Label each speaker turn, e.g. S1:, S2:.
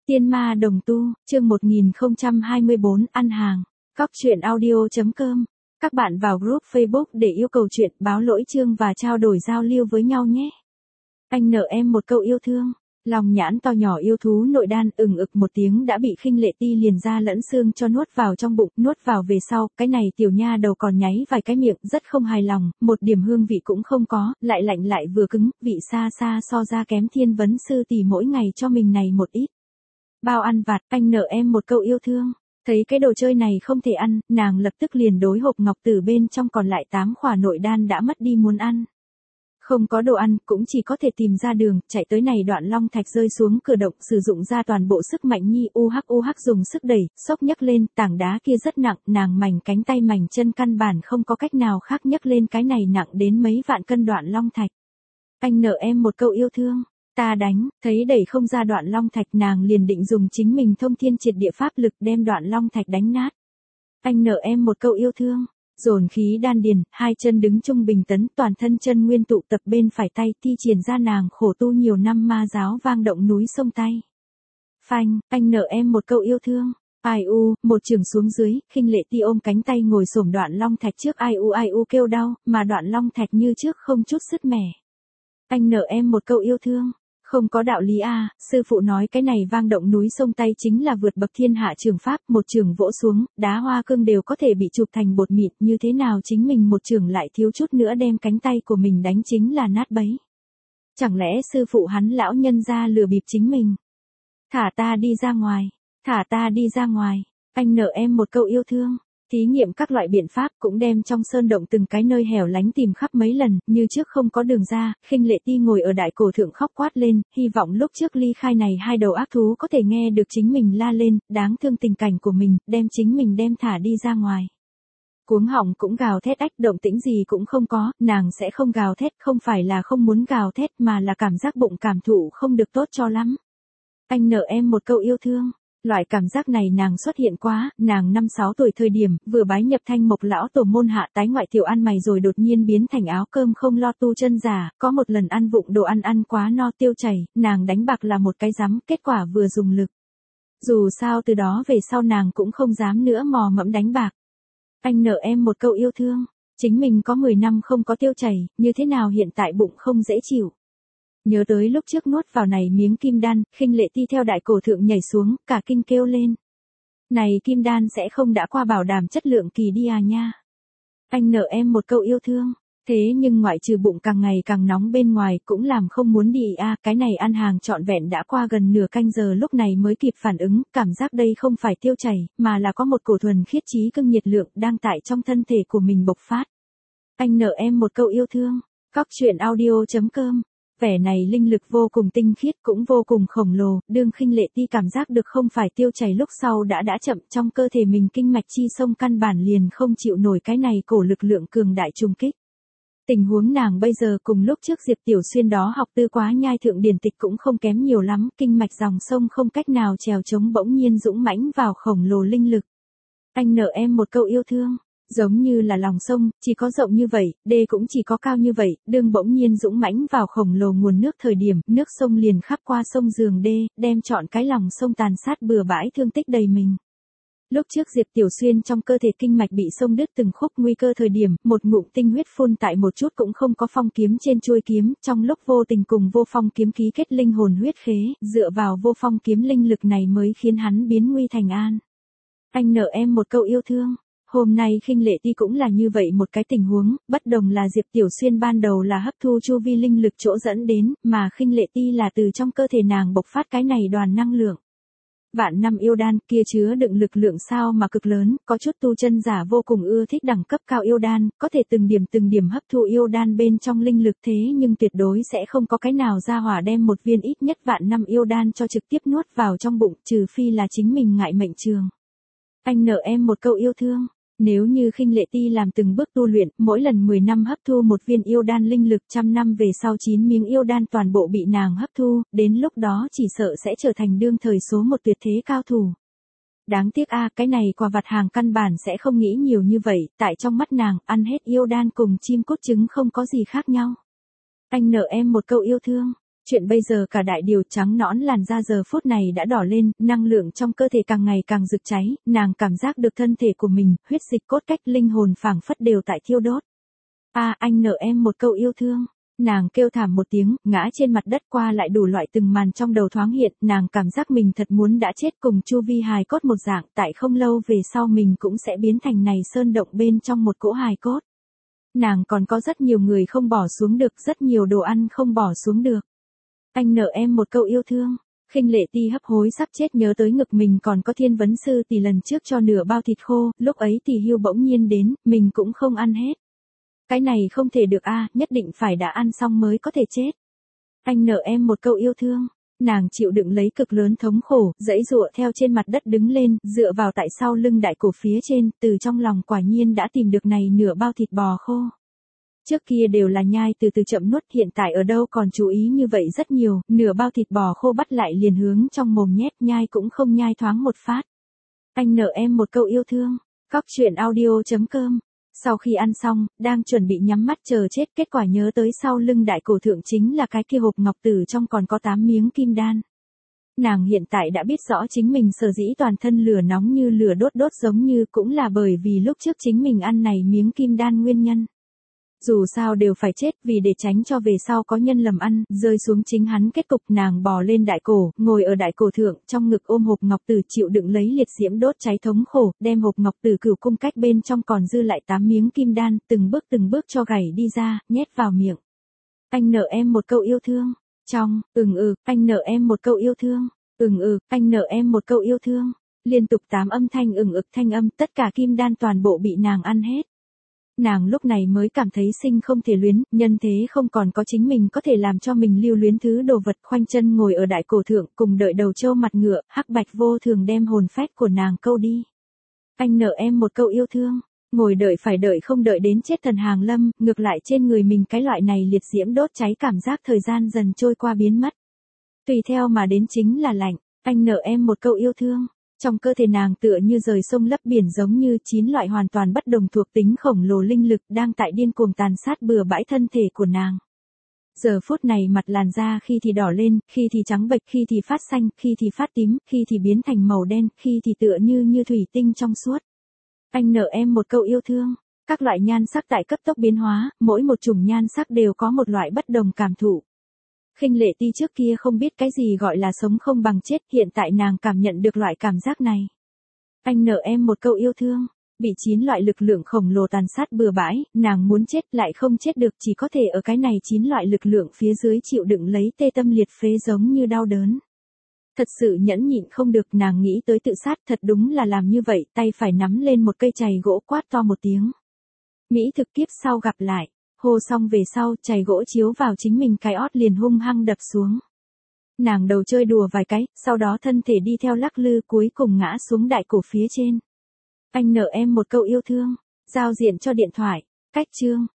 S1: Tiên ma đồng tu, chương 1024, ăn hàng. Cóc truyện audio.com. Các bạn vào group Facebook để yêu cầu chuyện, báo lỗi chương và trao đổi giao lưu với nhau nhé. Anh nợ em một câu yêu thương. Lòng nhãn to nhỏ yêu thú nội đan ực một tiếng đã bị Khinh Lệ Ti liền da lẫn xương cho nuốt vào trong bụng, nuốt vào về sau, cái này tiểu nha đầu còn nháy vài cái miệng, rất không hài lòng, một điểm hương vị cũng không có, lại lạnh lại vừa cứng, vị xa xa so ra kém Thiên Vấn Sư tỷ mỗi ngày cho mình này một ít. Bao ăn vặt, anh nợ em một câu yêu thương. Thấy cái đồ chơi này không thể ăn, nàng lập tức liền đối hộp ngọc tử bên trong còn lại 8 khỏa nội đan đã mất đi muốn ăn. Không có đồ ăn, cũng chỉ có thể tìm ra đường, chạy tới này Đoạn Long Thạch rơi xuống cửa động, sử dụng ra toàn bộ sức mạnh nhi, dùng sức đẩy, xốc nhấc lên, tảng đá kia rất nặng, nàng mảnh cánh tay mảnh chân căn bản không có cách nào khác nhấc lên cái này nặng đến mấy vạn cân Đoạn Long Thạch. Anh nợ em một câu yêu thương. Ta đánh, thấy đẩy không ra Đoạn Long Thạch, nàng liền định dùng chính mình thông thiên triệt địa pháp lực đem Đoạn Long Thạch đánh nát. Anh nợ em một câu yêu thương. Dồn khí đan điền, hai chân đứng trung bình tấn, toàn thân chân nguyên tụ tập bên phải tay, thi triển ra nàng khổ tu nhiều năm ma giáo vang động núi sông tay. Phanh, anh nợ em một câu yêu thương. Ai u, một trường xuống dưới, Khinh Lệ Ti ôm cánh tay ngồi xổm Đoạn Long Thạch trước, ai u kêu đau, mà Đoạn Long Thạch như trước không chút sứt mẻ. Anh nợ em một câu yêu thương. Không có đạo lý a, sư phụ nói cái này vang động núi sông tay chính là vượt bậc thiên hạ trường pháp, một trường vỗ xuống, đá hoa cương đều có thể bị chụp thành bột mịn, như thế nào chính mình một trường lại thiếu chút nữa đem cánh tay của mình đánh chính là nát bấy. Chẳng lẽ sư phụ hắn lão nhân gia lừa bịp chính mình? Thả ta đi ra ngoài, thả ta đi ra ngoài, anh nợ em một câu yêu thương. Thí nghiệm các loại biện pháp, cũng đem trong sơn động từng cái nơi hẻo lánh tìm khắp mấy lần, như trước không có đường ra. Khinh Lệ Ti ngồi ở đại cổ thượng khóc quát lên, hy vọng lúc trước ly khai này hai đầu ác thú có thể nghe được chính mình la lên, đáng thương tình cảnh của mình, đem chính mình đem thả đi ra ngoài. Cuống họng cũng gào thét ách, động tĩnh gì cũng không có, nàng sẽ không gào thét, không phải là không muốn gào thét mà là cảm giác bụng cảm thụ không được tốt cho lắm. Anh nợ em một câu yêu thương. Loại cảm giác này nàng xuất hiện quá, nàng 5-6 tuổi thời điểm, vừa bái nhập Thanh Mộc lão tổ môn hạ tái ngoại tiểu ăn mày rồi đột nhiên biến thành áo cơm không lo tu chân giả, có một lần ăn vụng đồ ăn quá no tiêu chảy, nàng đánh bạc là một cái rắm, kết quả vừa dùng lực. Dù sao từ đó về sau nàng cũng không dám nữa mò mẫm đánh bạc. Anh nợ em một câu yêu thương, chính mình có 10 năm không có tiêu chảy, như thế nào hiện tại bụng không dễ chịu. Nhớ tới lúc trước nuốt vào này miếng kim đan, Khinh Lệ Ti theo đại cổ thượng nhảy xuống, cả kinh kêu lên. Này kim đan sẽ không đã qua bảo đảm chất lượng kỳ đi à nha. Anh nợ em một câu yêu thương. Thế nhưng ngoại trừ bụng càng ngày càng nóng bên ngoài cũng làm không muốn đi à, cái này ăn hàng trọn vẹn đã qua gần nửa canh giờ lúc này mới kịp phản ứng, cảm giác đây không phải tiêu chảy, mà là có một cổ thuần khiết trí cưng nhiệt lượng đang tại trong thân thể của mình bộc phát. Anh nợ em một câu yêu thương. Cóc truyện audio.com. Vẻ này linh lực vô cùng tinh khiết cũng vô cùng khổng lồ, đương Khinh Lệ Ti cảm giác được không phải tiêu chảy lúc sau đã chậm, trong cơ thể mình kinh mạch chi sông căn bản liền không chịu nổi cái này cổ lực lượng cường đại trùng kích. Tình huống nàng bây giờ cùng lúc trước Diệp Tiểu Xuyên đó học tư quá nhai thượng điển tịch cũng không kém nhiều lắm, kinh mạch dòng sông không cách nào trèo chống bỗng nhiên dũng mãnh vào khổng lồ linh lực. Anh nợ em một câu yêu thương. Giống như là lòng sông, chỉ có rộng như vậy, đê cũng chỉ có cao như vậy, đương bỗng nhiên dũng mãnh vào khổng lồ nguồn nước thời điểm, nước sông liền khắp qua sông giường đê, đem trọn cái lòng sông tàn sát bừa bãi thương tích đầy mình. Lúc trước Diệp Tiểu Xuyên trong cơ thể kinh mạch bị sông đứt từng khúc nguy cơ thời điểm, một ngụm tinh huyết phun tại một chút cũng không có phong kiếm trên chuôi kiếm, trong lúc vô tình cùng vô phong kiếm ký kết linh hồn huyết khế, dựa vào vô phong kiếm linh lực này mới khiến hắn biến nguy thành an. Anh nợ em một câu yêu thương. Hôm nay Khinh Lệ Ti cũng là như vậy một cái tình huống, bất đồng là Diệp Tiểu Xuyên ban đầu là hấp thu chu vi linh lực chỗ dẫn đến, mà Khinh Lệ Ti là từ trong cơ thể nàng bộc phát cái này đoàn năng lượng. Vạn năm yêu đan kia chứa đựng lực lượng sao mà cực lớn, có chút tu chân giả vô cùng ưa thích đẳng cấp cao yêu đan, có thể từng điểm hấp thu yêu đan bên trong linh lực, thế nhưng tuyệt đối sẽ không có cái nào ra hỏa đem một viên ít nhất vạn năm yêu đan cho trực tiếp nuốt vào trong bụng, trừ phi là chính mình ngại mệnh trường. Anh nợ em một câu yêu thương. Nếu như Khinh Lệ Ti làm từng bước tu luyện, mỗi lần 10 năm hấp thu một viên yêu đan linh lực, 100 năm về sau 9 miếng yêu đan toàn bộ bị nàng hấp thu, đến lúc đó chỉ sợ sẽ trở thành đương thời số một tuyệt thế cao thủ. Đáng tiếc a, cái này quà vặt hàng căn bản sẽ không nghĩ nhiều như vậy, tại trong mắt nàng, ăn hết yêu đan cùng chim cốt trứng không có gì khác nhau. Anh nợ em một câu yêu thương. Chuyện bây giờ cả đại điều trắng nõn làn da giờ phút này đã đỏ lên, năng lượng trong cơ thể càng ngày càng rực cháy, nàng cảm giác được thân thể của mình, huyết dịch cốt cách linh hồn phảng phất đều tại thiêu đốt. Anh nợ em một câu yêu thương. Nàng kêu thảm một tiếng, ngã trên mặt đất qua lại đủ loại từng màn trong đầu thoáng hiện, nàng cảm giác mình thật muốn đã chết cùng Chu Vi hài cốt một dạng, tại không lâu về sau mình cũng sẽ biến thành này sơn động bên trong một cỗ hài cốt. Nàng còn có rất nhiều người không bỏ xuống được, rất nhiều đồ ăn không bỏ xuống được. Anh nợ em một câu yêu thương. Khinh Lệ Ti hấp hối sắp chết nhớ tới ngực mình còn có Thiên Vấn Sư Tỷ lần trước cho nửa bao thịt khô, lúc ấy Tỷ Hưu bỗng nhiên đến, mình cũng không ăn hết. Cái này không thể được nhất định phải đã ăn xong mới có thể chết. Anh nợ em một câu yêu thương. Nàng chịu đựng lấy cực lớn thống khổ, giãy giụa theo trên mặt đất đứng lên, dựa vào tại sau lưng đại cổ phía trên, từ trong lòng quả nhiên đã tìm được này nửa bao thịt bò khô. Trước kia đều là nhai từ từ chậm nuốt, hiện tại ở đâu còn chú ý như vậy rất nhiều, nửa bao thịt bò khô bắt lại liền hướng trong mồm nhét, nhai cũng không nhai thoáng một phát. Anh nợ em một câu yêu thương. Cóc truyện audio.com. Sau khi ăn xong, đang chuẩn bị nhắm mắt chờ chết, kết quả nhớ tới sau lưng đại cổ thượng chính là cái kia hộp ngọc tử trong còn có 8 miếng kim đan. Nàng hiện tại đã biết rõ chính mình sở dĩ toàn thân lửa nóng như lửa đốt giống như cũng là bởi vì lúc trước chính mình ăn này miếng kim đan nguyên nhân. Dù sao đều phải chết, vì để tránh cho về sau có nhân lầm ăn, rơi xuống chính hắn kết cục, nàng bò lên đại cổ, ngồi ở đại cổ thượng, trong ngực ôm hộp ngọc tử chịu đựng lấy liệt diễm đốt cháy thống khổ, đem hộp ngọc tử cửu cung cách bên trong còn dư lại 8 miếng kim đan, từng bước cho gảy đi ra, nhét vào miệng. Anh nợ em một câu yêu thương. Anh nợ em một câu yêu thương. Anh nợ em một câu yêu thương. Liên tục 8 âm thanh thanh âm, tất cả kim đan toàn bộ bị nàng ăn hết. Nàng lúc này mới cảm thấy sinh không thể luyến, nhân thế không còn có chính mình có thể làm cho mình lưu luyến thứ đồ vật, khoanh chân ngồi ở đại cổ thượng cùng đợi đầu trâu mặt ngựa, hắc bạch vô thường đem hồn phách của nàng câu đi. Anh nợ em một câu yêu thương. Ngồi đợi phải đợi không đợi đến chết thần hàng lâm, ngược lại trên người mình cái loại này liệt diễm đốt cháy cảm giác thời gian dần trôi qua biến mất. Tùy theo mà đến chính là lạnh. Anh nợ em một câu yêu thương. Trong cơ thể nàng tựa như rời sông lấp biển, giống như 9 loại hoàn toàn bất đồng thuộc tính khổng lồ linh lực đang tại điên cuồng tàn sát bừa bãi thân thể của nàng. Giờ phút này mặt làn da khi thì đỏ lên, khi thì trắng bệch, khi thì phát xanh, khi thì phát tím, khi thì biến thành màu đen, khi thì tựa như thủy tinh trong suốt. Anh nợ em một câu yêu thương. Các loại nhan sắc tại cấp tốc biến hóa, mỗi một chủng nhan sắc đều có một loại bất đồng cảm thụ. Khinh Lệ Ti trước kia không biết cái gì gọi là sống không bằng chết, hiện tại nàng cảm nhận được loại cảm giác này. Anh nợ em một câu yêu thương. Bị 9 loại lực lượng khổng lồ tàn sát bừa bãi, nàng muốn chết lại không chết được, chỉ có thể ở cái này 9 loại lực lượng phía dưới chịu đựng lấy tê tâm liệt phế giống như đau đớn. Thật sự nhẫn nhịn không được, nàng nghĩ tới tự sát, thật đúng là làm như vậy, tay phải nắm lên một cây chày gỗ quát to một tiếng. Mỹ thực kiếp sau gặp lại. Hô xong về sau, chày gỗ chiếu vào chính mình cái ót liền hung hăng đập xuống. Nàng đầu chơi đùa vài cái, sau đó thân thể đi theo lắc lư cuối cùng ngã xuống đại cổ phía trên. Anh nợ em một câu yêu thương. Giao diện cho điện thoại. Cách chương.